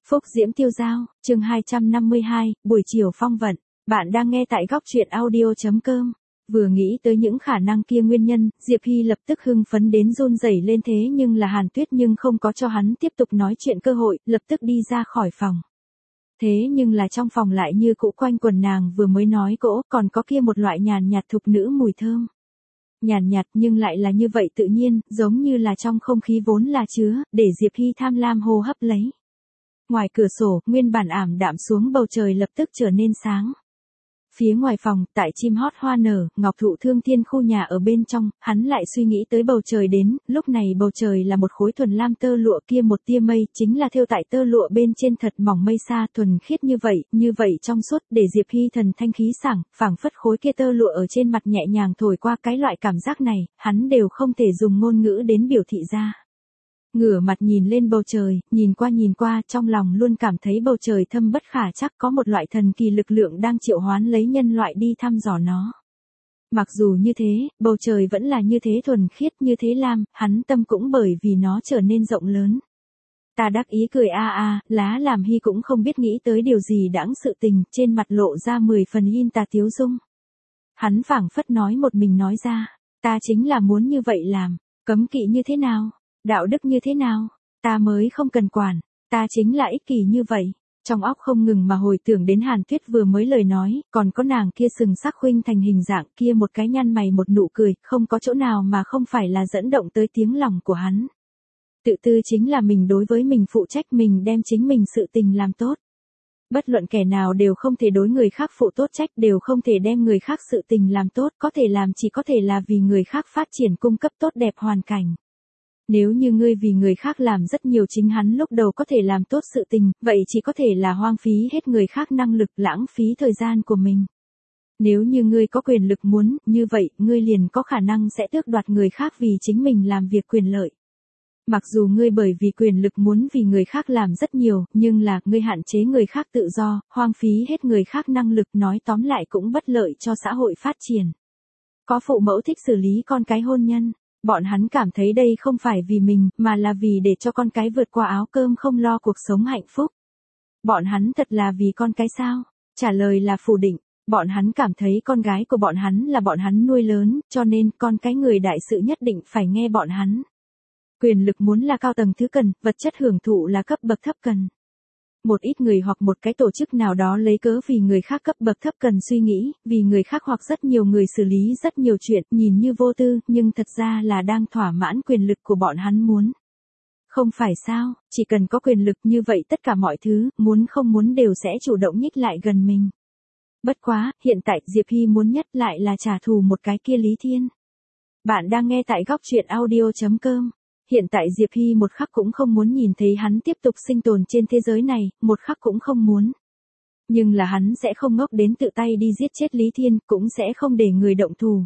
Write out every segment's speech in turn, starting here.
Phúc Diễm Tiêu Dao, chương 252, buổi chiều phong vận. Bạn đang nghe tại góc truyện audio.com. Vừa nghĩ tới những khả năng kia nguyên nhân, Diệp Hy lập tức hưng phấn đến run rẩy lên thế nhưng là Hàn Tuyết nhưng không có cho hắn tiếp tục nói chuyện cơ hội, lập tức đi ra khỏi phòng. Thế nhưng là trong phòng lại như cũ quanh quần nàng vừa mới nói cỗ, còn có kia một loại nhàn nhạt thục nữ mùi thơm. Nhàn nhạt nhưng lại là như vậy tự nhiên, giống như là trong không khí vốn là chứa, để Diệp Hy tham lam hô hấp lấy. Ngoài cửa sổ, nguyên bản ảm đạm xuống bầu trời lập tức trở nên sáng. Phía ngoài phòng, tại chim hót hoa nở, ngọc thụ thương thiên khu nhà ở bên trong, hắn lại suy nghĩ tới bầu trời đến, lúc này bầu trời là một khối thuần lam tơ lụa kia một tia mây, chính là thêu tại tơ lụa bên trên thật mỏng mây xa thuần khiết như vậy trong suốt, để Diệp Hy thần thanh khí sảng, phảng phất khối kia tơ lụa ở trên mặt nhẹ nhàng thổi qua cái loại cảm giác này, hắn đều không thể dùng ngôn ngữ đến biểu thị ra. Ngửa mặt nhìn lên bầu trời, nhìn qua, trong lòng luôn cảm thấy bầu trời thâm bất khả chắc có một loại thần kỳ lực lượng đang triệu hoán lấy nhân loại đi thăm dò nó. Mặc dù như thế, bầu trời vẫn là như thế thuần khiết như thế lam, hắn tâm cũng bởi vì nó trở nên rộng lớn. Ta đắc ý cười lá làm Hy cũng không biết nghĩ tới điều gì đãng sự tình, trên mặt lộ ra 10 phần hin tà tiếu dung. Hắn phảng phất nói một mình nói ra, ta chính là muốn như vậy làm, cấm kỵ như thế nào? Đạo đức như thế nào? Ta mới không cần quản, ta chính là ích kỷ như vậy. Trong óc không ngừng mà hồi tưởng đến Hàn Tuyết vừa mới lời nói, còn có nàng kia sừng sắc khuynh thành hình dạng kia một cái nhăn mày một nụ cười, không có chỗ nào mà không phải là dẫn động tới tiếng lòng của hắn. Tự tư chính là mình đối với mình phụ trách, mình đem chính mình sự tình làm tốt. Bất luận kẻ nào đều không thể đối người khác phụ tốt trách, đều không thể đem người khác sự tình làm tốt, có thể làm chỉ có thể là vì người khác phát triển cung cấp tốt đẹp hoàn cảnh. Nếu như ngươi vì người khác làm rất nhiều chính hắn lúc đầu có thể làm tốt sự tình, vậy chỉ có thể là hoang phí hết người khác năng lực, lãng phí thời gian của mình. Nếu như ngươi có quyền lực muốn, như vậy, ngươi liền có khả năng sẽ tước đoạt người khác vì chính mình làm việc quyền lợi. Mặc dù ngươi bởi vì quyền lực muốn vì người khác làm rất nhiều, nhưng là, ngươi hạn chế người khác tự do, hoang phí hết người khác năng lực, nói tóm lại cũng bất lợi cho xã hội phát triển. Có phụ mẫu thích xử lý con cái hôn nhân. Bọn hắn cảm thấy đây không phải vì mình, mà là vì để cho con cái vượt qua áo cơm không lo cuộc sống hạnh phúc. Bọn hắn thật là vì con cái sao? Trả lời là phủ định. Bọn hắn cảm thấy con gái của bọn hắn là bọn hắn nuôi lớn, cho nên con cái người đại sự nhất định phải nghe bọn hắn. Quyền lực muốn là cao tầng thứ cần, vật chất hưởng thụ là cấp bậc thấp cần. Một ít người hoặc một cái tổ chức nào đó lấy cớ vì người khác cấp bậc thấp cần suy nghĩ, vì người khác hoặc rất nhiều người xử lý rất nhiều chuyện, nhìn như vô tư, nhưng thật ra là đang thỏa mãn quyền lực của bọn hắn muốn. Không phải sao, chỉ cần có quyền lực như vậy tất cả mọi thứ, muốn không muốn đều sẽ chủ động nhích lại gần mình. Bất quá, hiện tại Diệp Hy muốn nhất lại là trả thù một cái kia Lý Thiên. Bạn đang nghe tại góc truyện audio.com. Hiện tại Diệp Hy một khắc cũng không muốn nhìn thấy hắn tiếp tục sinh tồn trên thế giới này, một khắc cũng không muốn. Nhưng là hắn sẽ không ngốc đến tự tay đi giết chết Lý Thiên, cũng sẽ không để người động thù.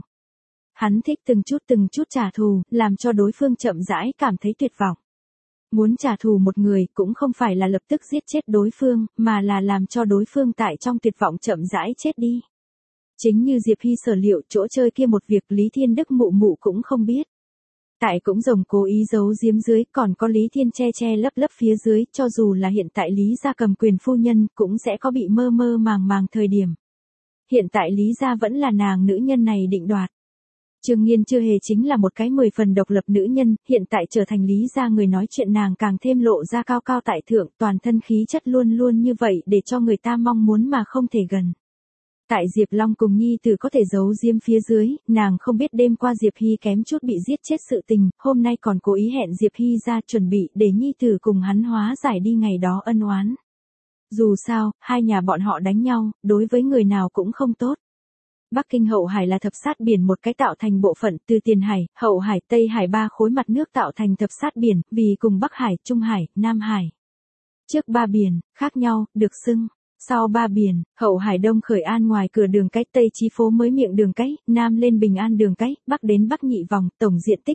Hắn thích từng chút trả thù, làm cho đối phương chậm rãi cảm thấy tuyệt vọng. Muốn trả thù một người cũng không phải là lập tức giết chết đối phương, mà là làm cho đối phương tại trong tuyệt vọng chậm rãi chết đi. Chính như Diệp Hy sở liệu chỗ chơi kia một việc Lý Thiên Đức mụ mụ cũng không biết. Tại cũng rồng cố ý giấu giếm dưới, còn có Lý Thiên che lấp phía dưới, cho dù là hiện tại Lý gia cầm quyền phu nhân, cũng sẽ có bị mơ màng thời điểm. Hiện tại Lý gia vẫn là nàng nữ nhân này định đoạt. Trương Nghiên chưa hề chính là một cái 10 phần độc lập nữ nhân, hiện tại trở thành Lý gia người nói chuyện nàng càng thêm lộ ra cao tại thượng, toàn thân khí chất luôn như vậy để cho người ta mong muốn mà không thể gần. Tại Diệp Long cùng nhi tử có thể giấu diếm phía dưới, nàng không biết đêm qua Diệp Hy kém chút bị giết chết sự tình, hôm nay còn cố ý hẹn Diệp Hy ra chuẩn bị để nhi tử cùng hắn hóa giải đi ngày đó ân oán. Dù sao, hai nhà bọn họ đánh nhau, đối với người nào cũng không tốt. Bắc Kinh Hậu Hải là thập sát biển một cái tạo thành bộ phận, từ Tiền Hải, Hậu Hải, Tây Hải ba khối mặt nước tạo thành thập sát biển, vì cùng Bắc Hải, Trung Hải, Nam Hải. Trước ba biển, khác nhau, được xưng. Sau ba biển, Hậu Hải Đông khởi an ngoài cửa đường cách, Tây Chí phố mới miệng đường cách, Nam lên Bình An đường cách, Bắc đến Bắc Nhị vòng, tổng diện tích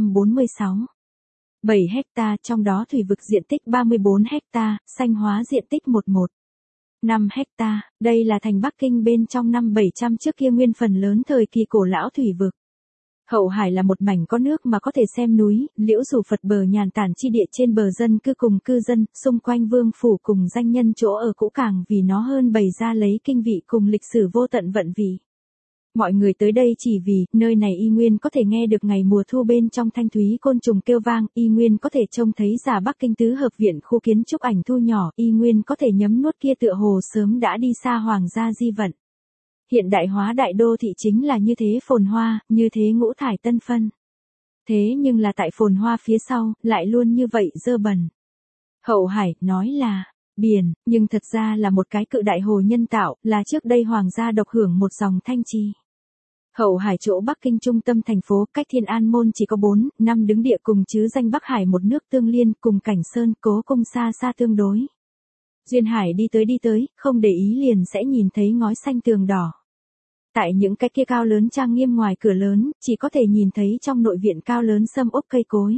146,7 ha, trong đó thủy vực diện tích 34 ha, xanh hóa diện tích 11,5 ha. Đây là thành Bắc Kinh bên trong năm 700 trước kia nguyên phần lớn thời kỳ cổ lão thủy vực. Hậu Hải là một mảnh có nước mà có thể xem núi, liễu rủ Phật bờ nhàn tản chi địa trên bờ dân cư cùng cư dân, xung quanh vương phủ cùng danh nhân chỗ ở cũ càng vì nó hơn bày ra lấy kinh vị cùng lịch sử vô tận vận vị. Mọi người tới đây chỉ vì, nơi này y nguyên có thể nghe được ngày mùa thu bên trong thanh thúy côn trùng kêu vang, y nguyên có thể trông thấy giả Bắc Kinh tứ hợp viện khu kiến trúc ảnh thu nhỏ, y nguyên có thể nhấm nuốt kia tựa hồ sớm đã đi xa hoàng gia di vận. Hiện đại hóa đại đô thị chính là như thế phồn hoa, như thế ngũ thải tân phân. Thế nhưng là tại phồn hoa phía sau, lại luôn như vậy dơ bẩn. Hậu Hải nói là biển, nhưng thật ra là một cái cự đại hồ nhân tạo, là trước đây hoàng gia độc hưởng một dòng thanh trì. Hậu Hải chỗ Bắc Kinh trung tâm thành phố, cách Thiên An môn chỉ có 4, 5 đứng địa cùng chứ danh Bắc Hải một nước tương liên, cùng cảnh sơn, cố cung xa xa tương đối. Duyên Hải đi tới, không để ý liền sẽ nhìn thấy ngói xanh tường đỏ. Tại những cái kia cao lớn trang nghiêm ngoài cửa lớn, chỉ có thể nhìn thấy trong nội viện cao lớn sâm ốc cây cối.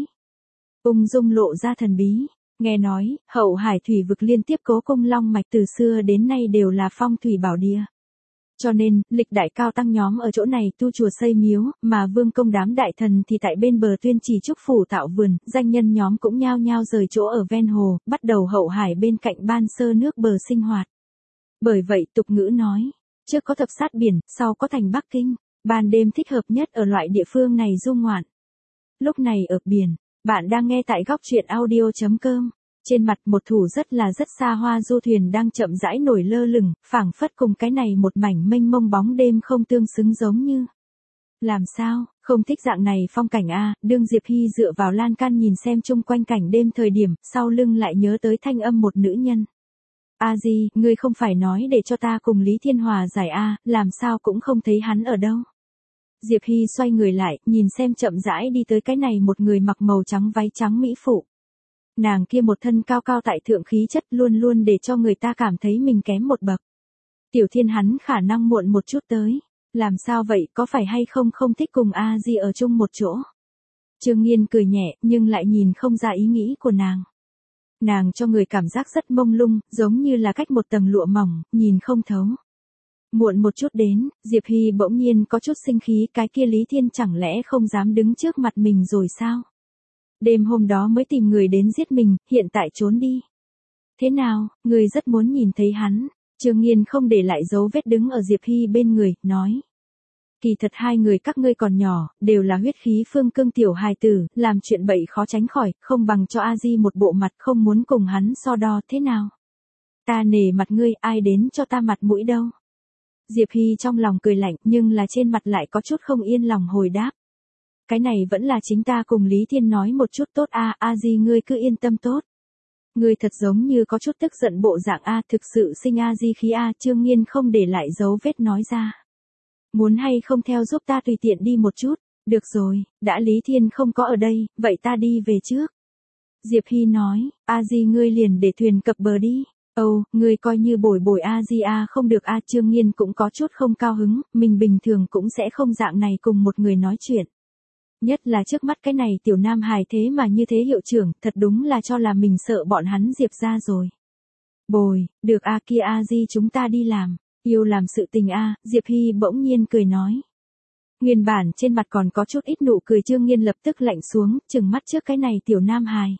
Ung dung lộ ra thần bí. Nghe nói, Hậu Hải thủy vực liên tiếp cố cung long mạch từ xưa đến nay đều là phong thủy bảo địa. Cho nên, lịch đại cao tăng nhóm ở chỗ này tu chùa xây miếu, mà vương công đám đại thần thì tại bên bờ tuyên trì trúc phủ tạo vườn, danh nhân nhóm cũng nhao nhao rời chỗ ở ven hồ, bắt đầu Hậu Hải bên cạnh ban sơ nước bờ sinh hoạt. Bởi vậy tục ngữ nói, trước có thập sát biển, sau có thành Bắc Kinh, ban đêm thích hợp nhất ở loại địa phương này du ngoạn. Lúc này ở biển, bạn đang nghe tại góc truyện audio.com. Trên mặt một thủ rất xa hoa du thuyền đang chậm rãi nổi lơ lửng, phảng phất cùng cái này một mảnh mênh mông bóng đêm không tương xứng giống như. Làm sao, không thích dạng này phong cảnh a? Đương Diệp Hy dựa vào lan can nhìn xem chung quanh cảnh đêm thời điểm, sau lưng lại nhớ tới thanh âm một nữ nhân. A Di, ngươi không phải nói để cho ta cùng Lý Thiên Hòa giải a, làm sao cũng không thấy hắn ở đâu. Diệp Hy xoay người lại, nhìn xem chậm rãi đi tới cái này một người mặc màu trắng váy trắng mỹ phụ. Nàng kia một thân cao cao tại thượng khí chất luôn luôn để cho người ta cảm thấy mình kém một bậc. Tiểu Thiên hắn khả năng muộn một chút tới. Làm sao vậy, có phải hay không không thích cùng A Di ở chung một chỗ? Trương Nghiên cười nhẹ, nhưng lại nhìn không ra ý nghĩ của nàng. Nàng cho người cảm giác rất mông lung, giống như là cách một tầng lụa mỏng, nhìn không thấu. Muộn một chút đến, Diệp Hy bỗng nhiên có chút sinh khí, cái kia Lý Thiên chẳng lẽ không dám đứng trước mặt mình rồi sao? Đêm hôm đó mới tìm người đến giết mình, hiện tại trốn đi. Thế nào, người rất muốn nhìn thấy hắn. Trương Nghiên không để lại dấu vết đứng ở Diệp Hy bên người, nói. Kỳ thật hai người các ngươi còn nhỏ, đều là huyết khí phương cương tiểu hài tử, làm chuyện bậy khó tránh khỏi, không bằng cho A Di một bộ mặt không muốn cùng hắn so đo, thế nào? Ta nể mặt ngươi, ai đến cho ta mặt mũi đâu? Diệp Hy trong lòng cười lạnh, nhưng là trên mặt lại có chút không yên lòng hồi đáp. Cái này vẫn là chính ta cùng Lý Thiên nói một chút tốt a, A Di ngươi cứ yên tâm tốt. Ngươi thật giống như có chút tức giận bộ dạng a, thực sự sinh A Di khí a, Trương Nghiên không để lại dấu vết nói ra. Muốn hay không theo giúp ta tùy tiện đi một chút, được rồi, đã Lý Thiên không có ở đây, vậy ta đi về trước. Diệp Hy nói, A Di ngươi liền để thuyền cập bờ đi. Ngươi coi như bồi A Di a, không được a. Trương Nghiên cũng có chút không cao hứng, mình bình thường cũng sẽ không dạng này cùng một người nói chuyện. Nhất là trước mắt cái này tiểu nam hài thế mà như thế hiệu trưởng, thật đúng là cho là mình sợ bọn hắn Diệp ra rồi. Bồi, được a, kia A Di chúng ta đi làm, yêu làm sự tình a. Diệp Hy bỗng nhiên cười nói. Nguyên bản trên mặt còn có chút ít nụ cười, Trương Nghiên lập tức lạnh xuống, trừng mắt trước cái này tiểu nam hài.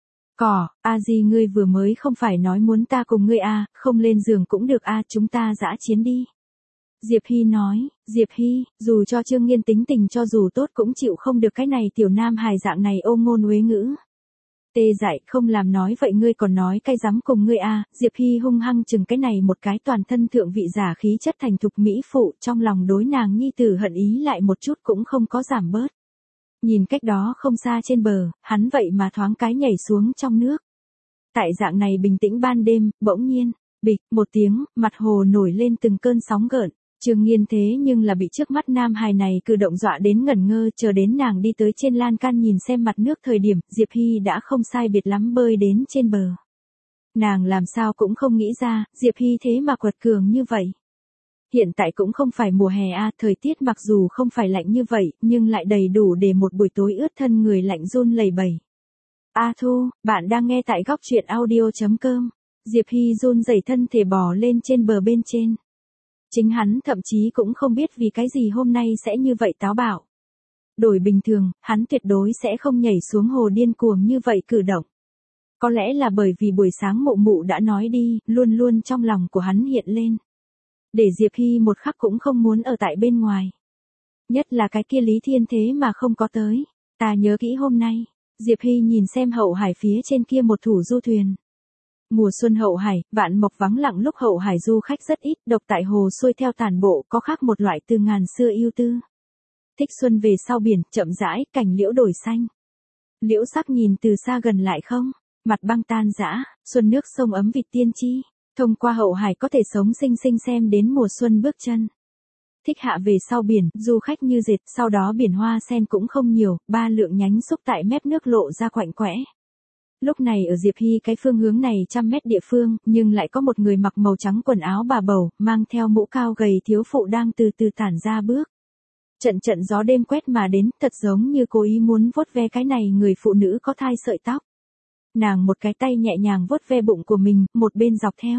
A Di ngươi vừa mới không phải nói muốn ta cùng ngươi a, không lên giường cũng được a, chúng ta dã chiến đi. Diệp Hy nói, Diệp Hy, dù cho Trương Nghiên tính tình cho dù tốt cũng chịu không được cái này tiểu nam hài dạng này ôm ngôn uế ngữ. Tê dại, không làm nói vậy ngươi còn nói cái dám cùng ngươi a. Diệp Hy hung hăng chừng cái này một cái toàn thân thượng vị giả khí chất thành thục mỹ phụ, trong lòng đối nàng nhi tử hận ý lại một chút cũng không có giảm bớt. Nhìn cách đó không xa trên bờ, hắn vậy mà thoáng cái nhảy xuống trong nước. Tại dạng này bình tĩnh ban đêm, bỗng nhiên, bịch, một tiếng, mặt hồ nổi lên từng cơn sóng gợn. Trương Nghiên thế nhưng là bị trước mắt nam hài này cử động dọa đến ngẩn ngơ, chờ đến nàng đi tới trên lan can nhìn xem mặt nước thời điểm, Diệp Hy đã không sai biệt lắm bơi đến trên bờ. Nàng làm sao cũng không nghĩ ra, Diệp Hy thế mà quật cường như vậy. Hiện tại cũng không phải mùa hè a, thời tiết mặc dù không phải lạnh như vậy, nhưng lại đầy đủ để một buổi tối ướt thân người lạnh run lẩy bẩy. A Thu, bạn đang nghe tại góc truyện audio.com. Diệp Hy run rẩy thân thể bò lên trên bờ bên trên. Chính hắn thậm chí cũng không biết vì cái gì hôm nay sẽ như vậy táo bạo. Đổi bình thường, hắn tuyệt đối sẽ không nhảy xuống hồ điên cuồng như vậy cử động. Có lẽ là bởi vì buổi sáng mụ mụ đã nói đi, luôn luôn trong lòng của hắn hiện lên. Để Diệp Hy một khắc cũng không muốn ở tại bên ngoài. Nhất là cái kia Lý Thiên thế mà không có tới. Ta nhớ kỹ hôm nay, Diệp Hy nhìn xem Hậu Hải phía trên kia một thủ du thuyền. Mùa xuân Hậu Hải, vạn mộc vắng lặng lúc Hậu Hải du khách rất ít, độc tại hồ xuôi theo tàn bộ, có khác một loại từ ngàn xưa yêu tư. Thích xuân về sau biển, chậm rãi, cảnh liễu đổi xanh. Liễu sắc nhìn từ xa gần lại không, mặt băng tan rã, xuân nước sông ấm vịt tiên chi. Thông qua Hậu Hải có thể sống sinh sinh xem đến mùa xuân bước chân. Thích hạ về sau biển, du khách như dệt, sau đó biển hoa sen cũng không nhiều, 3 lượng nhánh xúc tại mép nước lộ ra quạnh quẽ. Lúc này ở Diệp Hy cái phương hướng này 100 mét địa phương, nhưng lại có một người mặc màu trắng quần áo bà bầu, mang theo mũ cao gầy thiếu phụ đang từ từ tản ra bước. Trận trận gió đêm quét mà đến, thật giống như cố ý muốn vuốt ve cái này người phụ nữ có thai sợi tóc. Nàng một cái tay nhẹ nhàng vuốt ve bụng của mình, một bên dọc theo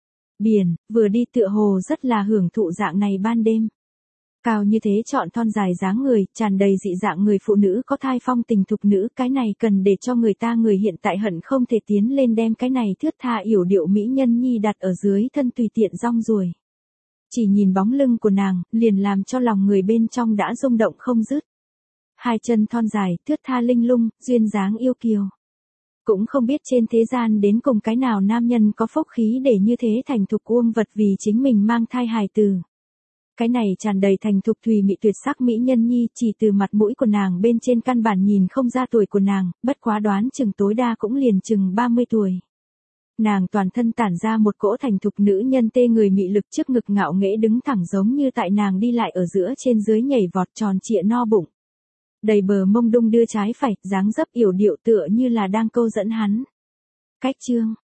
biển, vừa đi tựa hồ rất là hưởng thụ dạng này ban đêm. Cao như thế trọn thon dài dáng người, tràn đầy dị dạng người phụ nữ có thai phong tình thục nữ, cái này cần để cho người hiện tại hận không thể tiến lên đem cái này thướt tha yểu điệu mỹ nhân nhi đặt ở dưới thân tùy tiện rong ruổi. Chỉ nhìn bóng lưng của nàng, liền làm cho lòng người bên trong đã rung động không dứt. Hai chân thon dài, thướt tha linh lung, duyên dáng yêu kiều. Cũng không biết trên thế gian đến cùng cái nào nam nhân có phúc khí để như thế thành thục uông vật vì chính mình mang thai hài tử. Cái này tràn đầy thành thục thùy mị tuyệt sắc mỹ nhân nhi, chỉ từ mặt mũi của nàng bên trên căn bản nhìn không ra tuổi của nàng, bất quá đoán chừng tối đa cũng liền chừng 30 tuổi. Nàng toàn thân tản ra một cỗ thành thục nữ nhân tê người mị lực, trước ngực ngạo nghễ đứng thẳng giống như tại nàng đi lại ở giữa trên dưới nhảy vọt, tròn trịa no bụng. Đầy bờ mông đung đưa trái phải, dáng dấp yểu điệu tựa như là đang câu dẫn hắn. Cách chương